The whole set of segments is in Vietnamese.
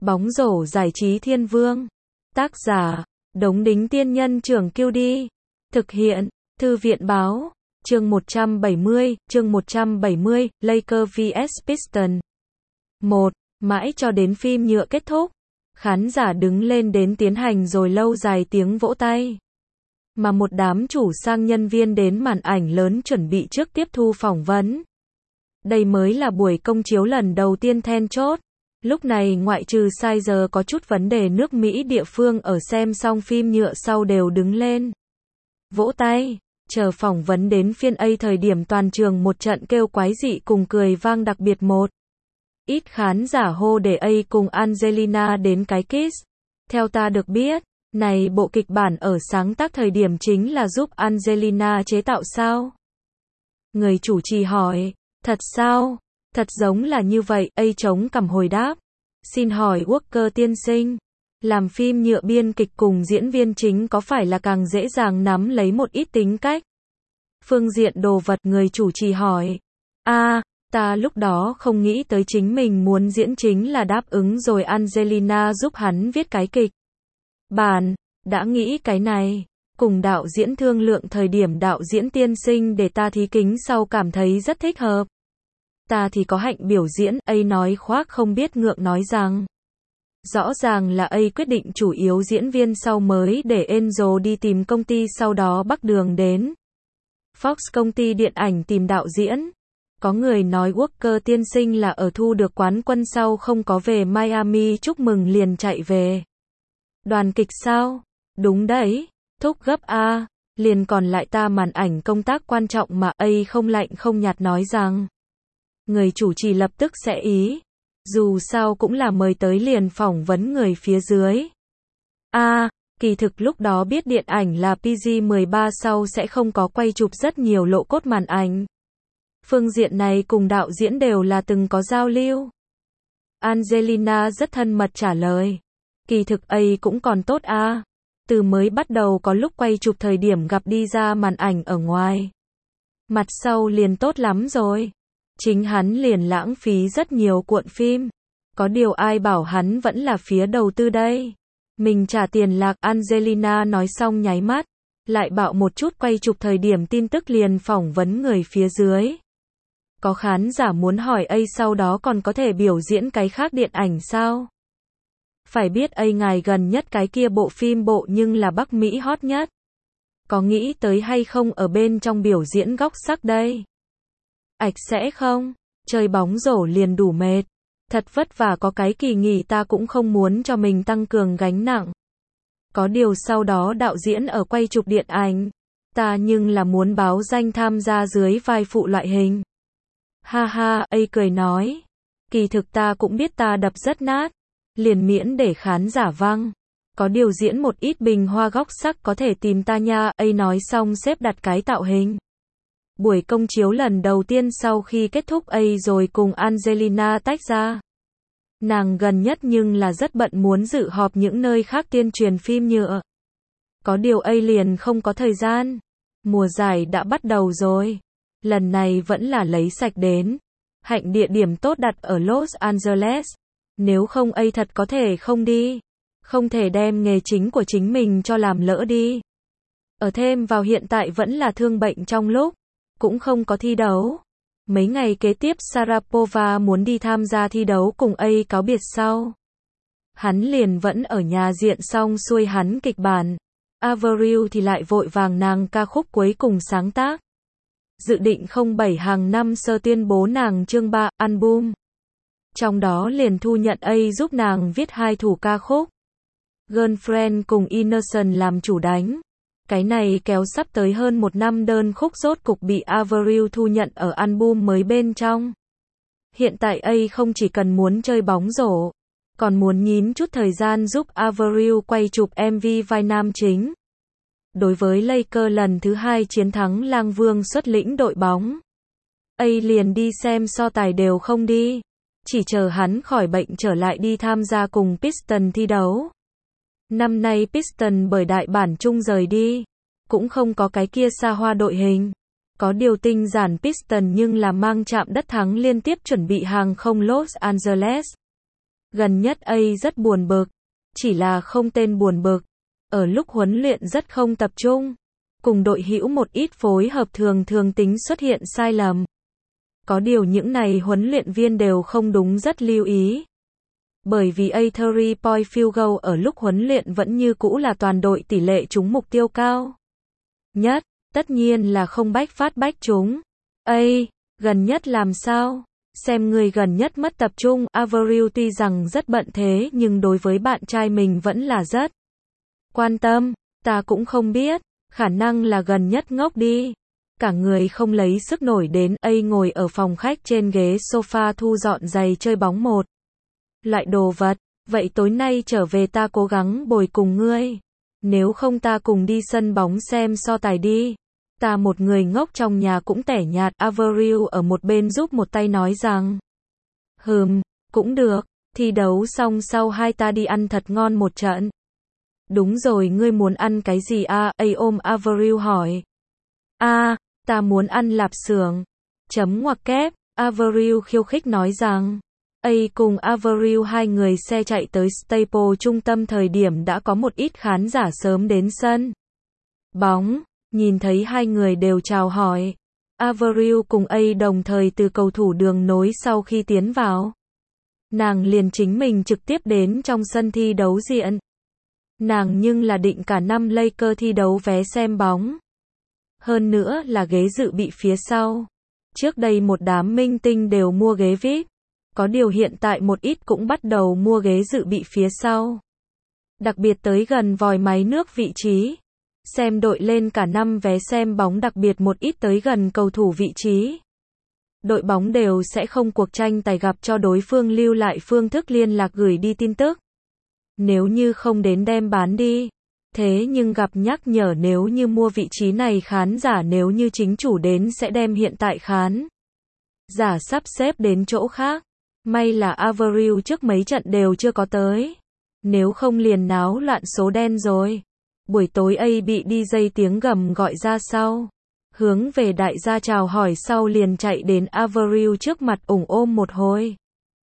Bóng rổ giải trí thiên vương. Tác giả, Đống Đính Tiên Nhân Trưởng QD. Thực hiện, Thư viện Báo. Chương 170, Lakers vs Pistons. 1. Mãi cho đến phim nhựa kết thúc, khán giả đứng lên đến tiến hành rồi lâu dài tiếng vỗ tay. Mà một đám chủ sang nhân viên đến màn ảnh lớn chuẩn bị trước tiếp thu phỏng vấn. Đây mới là buổi công chiếu lần đầu tiên then chốt. Lúc này ngoại trừ Sizer có chút vấn đề nước Mỹ địa phương ở xem xong phim nhựa sau đều đứng lên vỗ tay, chờ phỏng vấn đến phiên A. Thời điểm toàn trường một trận kêu quái dị cùng cười vang, đặc biệt một ít khán giả hô để A cùng Angelina đến cái kiss. Theo ta được biết, này bộ kịch bản ở sáng tác thời điểm chính là giúp Angelina chế tạo sao? Người chủ trì hỏi, thật sao? Thật giống là như vậy. A chống cằm hồi đáp, xin hỏi Walker tiên sinh, làm phim nhựa biên kịch cùng diễn viên chính có phải là càng dễ dàng nắm lấy một ít tính cách, phương diện đồ vật? Người chủ trì hỏi, ta lúc đó không nghĩ tới chính mình muốn diễn chính là đáp ứng rồi Angelina giúp hắn viết cái kịch bản, đã nghĩ cái này, cùng đạo diễn thương lượng thời điểm đạo diễn tiên sinh để ta thí kính sau cảm thấy rất thích hợp. Ta thì có hạnh biểu diễn. A nói khoác không biết ngượng nói rằng, rõ ràng là A quyết định chủ yếu diễn viên sau mới để Angel đi tìm công ty, sau đó bắc đường đến Fox công ty điện ảnh tìm đạo diễn. Có người nói Walker tiên sinh là ở thu được quán quân sau không có về Miami chúc mừng liền chạy về đoàn kịch sao? Đúng đấy, thúc gấp A, liền còn lại ta màn ảnh công tác quan trọng mà. A không lạnh không nhạt nói rằng. Người chủ trì lập tức sẽ ý, dù sao cũng là mời tới liền phỏng vấn người phía dưới. Kỳ thực lúc đó biết điện ảnh là PG-13 sau sẽ không có quay chụp rất nhiều lộ cốt màn ảnh. Phương diện này cùng đạo diễn đều là từng có giao lưu. Angelina rất thân mật trả lời, kỳ thực A cũng còn tốt từ mới bắt đầu có lúc quay chụp thời điểm gặp đi ra màn ảnh ở ngoài, mặt sau liền tốt lắm rồi. Chính hắn liền lãng phí rất nhiều cuộn phim. Có điều ai bảo hắn vẫn là phía đầu tư đây. Mình trả tiền lạc. Angelina nói xong nháy mắt lại bạo một chút quay chụp thời điểm tin tức liền phỏng vấn người phía dưới. Có khán giả muốn hỏi A sau đó còn có thể biểu diễn cái khác điện ảnh sao? Phải biết A ngài gần nhất cái kia bộ phim bộ nhưng là Bắc Mỹ hot nhất. Có nghĩ tới hay không ở bên trong biểu diễn góc sắc đây? Ảch sẽ không, chơi bóng rổ liền đủ mệt. Thật vất vả có cái kỳ nghỉ ta cũng không muốn cho mình tăng cường gánh nặng. Có điều sau đó đạo diễn ở quay chụp điện ảnh, ta nhưng là muốn báo danh tham gia dưới vai phụ loại hình. Ha ha, A cười nói, kỳ thực ta cũng biết ta đập rất nát, liền miễn để khán giả văng. Có điều diễn một ít bình hoa góc sắc có thể tìm ta nha. A nói xong xếp đặt cái tạo hình. Buổi công chiếu lần đầu tiên sau khi kết thúc A rồi cùng Angelina tách ra. Nàng gần nhất nhưng là rất bận muốn dự họp những nơi khác tuyên truyền phim nhựa. Có điều A liền không có thời gian. Mùa giải đã bắt đầu rồi. Lần này vẫn là lấy sạch đến. Hạnh địa điểm tốt đặt ở Los Angeles. Nếu không A thật có thể không đi. Không thể đem nghề chính của chính mình cho làm lỡ đi. Ở thêm vào hiện tại vẫn là thương bệnh trong lúc cũng không có thi đấu. Mấy ngày kế tiếp Sharapova muốn đi tham gia thi đấu cùng A cáo biệt sau. Hắn liền vẫn ở nhà diện xong xuôi hắn kịch bản. Avril thì lại vội vàng nàng ca khúc cuối cùng sáng tác. Dự định 07 hàng năm sơ tuyên bố nàng chương 3 album. Trong đó liền thu nhận A giúp nàng viết 2 thủ ca khúc. Girlfriend cùng Innocent làm chủ đánh. Cái này kéo sắp tới hơn 1 năm đơn khúc rốt cục bị Avril thu nhận ở album mới bên trong. Hiện tại A không chỉ cần muốn chơi bóng rổ, còn muốn nhín chút thời gian giúp Avril quay chụp MV vai nam chính. Đối với Lakers lần thứ 2 chiến thắng Lang Vương xuất lĩnh đội bóng, A liền đi xem so tài đều không đi, chỉ chờ hắn khỏi bệnh trở lại đi tham gia cùng Pistons thi đấu. Năm nay Pistons bởi đại bản chung rời đi, cũng không có cái kia xa hoa đội hình. Có điều tinh giản Pistons nhưng là mang chạm đất thắng liên tiếp chuẩn bị hàng không Los Angeles. Gần nhất A rất buồn bực, chỉ là không tên buồn bực. Ở lúc huấn luyện rất không tập trung, cùng đội hữu một ít phối hợp thường tính xuất hiện sai lầm. Có điều những này huấn luyện viên đều không đúng rất lưu ý. Bởi vì A 3-point field goal ở lúc huấn luyện vẫn như cũ là toàn đội tỷ lệ trúng mục tiêu cao nhất, tất nhiên là không bách phát bách trúng. A, gần nhất làm sao? Xem người gần nhất mất tập trung, Avril tuy rằng rất bận thế nhưng đối với bạn trai mình vẫn là rất quan tâm. Ta cũng không biết, khả năng là gần nhất ngốc đi. Cả người không lấy sức nổi đến. A ngồi ở phòng khách trên ghế sofa thu dọn giày chơi bóng một loại đồ vật. Vậy tối nay trở về ta cố gắng bồi cùng ngươi. Nếu không ta cùng đi sân bóng xem so tài đi. Ta một người ngốc trong nhà cũng tẻ nhạt. Avril ở một bên giúp một tay nói rằng. Cũng được. Thi đấu xong sau hai ta đi ăn thật ngon một trận. Đúng rồi, ngươi muốn ăn cái gì a? A ôm Avril hỏi. Ta muốn ăn lạp xưởng. Chấm ngoặc kép. Avril khiêu khích nói rằng. A cùng Avril hai người xe chạy tới Staples trung tâm thời điểm đã có một ít khán giả sớm đến sân bóng. Nhìn thấy hai người đều chào hỏi. Avril cùng A đồng thời từ cầu thủ đường nối sau khi tiến vào. Nàng liền chính mình trực tiếp đến trong sân thi đấu diện. Nàng nhưng là định cả năm Lakers thi đấu vé xem bóng. Hơn nữa là ghế dự bị phía sau. Trước đây một đám minh tinh đều mua ghế VIP. Có điều hiện tại một ít cũng bắt đầu mua ghế dự bị phía sau. Đặc biệt tới gần vòi máy nước vị trí. Xem đội lên cả năm vé xem bóng, đặc biệt một ít tới gần cầu thủ vị trí. Đội bóng đều sẽ không cuộc tranh tài gặp cho đối phương lưu lại phương thức liên lạc gửi đi tin tức. Nếu như không đến đem bán đi. Thế nhưng gặp nhắc nhở nếu như mua vị trí này khán giả nếu như chính chủ đến sẽ đem hiện tại khán giả sắp xếp đến chỗ khác. May là Avril trước mấy trận đều chưa có tới. Nếu không liền náo loạn số đen rồi. Buổi tối A bị DJ tiếng gầm gọi ra sau. Hướng về đại gia chào hỏi sau liền chạy đến Avril trước mặt ôm một hồi.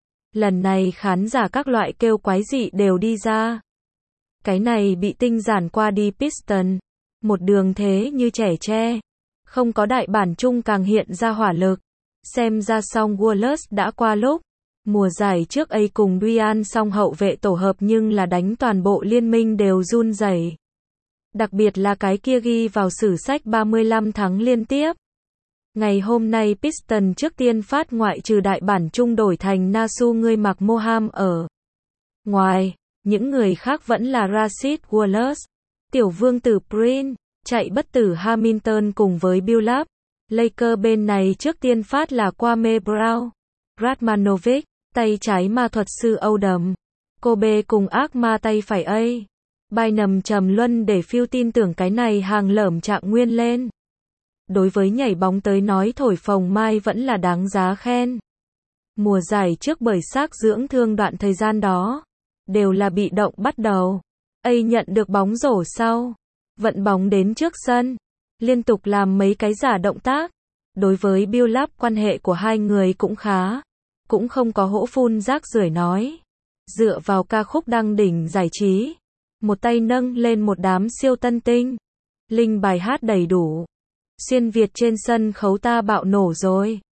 Lần này khán giả các loại kêu quái dị đều đi ra. Cái này bị tinh giản qua đi Piston. Một đường thế như trẻ tre. Không có đại bản chung càng hiện ra hỏa lực. Xem ra song Wallace đã qua lúc. Mùa giải trước A cùng Duan song hậu vệ tổ hợp nhưng là đánh toàn bộ liên minh đều run rẩy. Đặc biệt là cái kia ghi vào sử sách 35 thắng liên tiếp. Ngày hôm nay Piston trước tiên phát ngoại trừ đại bản chung đổi thành Nasu người mặc Moham ở ngoài. Những người khác vẫn là Rasheed Wallace, tiểu vương tử Prince, chạy bất tử Hamilton cùng với Billups. Lakers bên này trước tiên phát là Kwame Brown, Radmanovic, tay trái ma thuật sư Odom, Kobe cùng ác ma tay phải A. Bynum trầm luân để phiêu tin tưởng cái này hàng lởm trạng nguyên lên. Đối với nhảy bóng tới nói thổi phồng mai vẫn là đáng giá khen. Mùa giải trước bởi xác dưỡng thương đoạn thời gian đó, đều là bị động bắt đầu. A nhận được bóng rổ sau, vận bóng đến trước sân, liên tục làm mấy cái giả động tác. Đối với Billups quan hệ của hai người cũng khá, cũng không có hỗ phun rác rưởi nói. Dựa vào ca khúc đăng đỉnh giải trí, một tay nâng lên một đám siêu tân tinh. Linh bài hát đầy đủ. Xuyên Việt trên sân khấu ta bạo nổ rồi.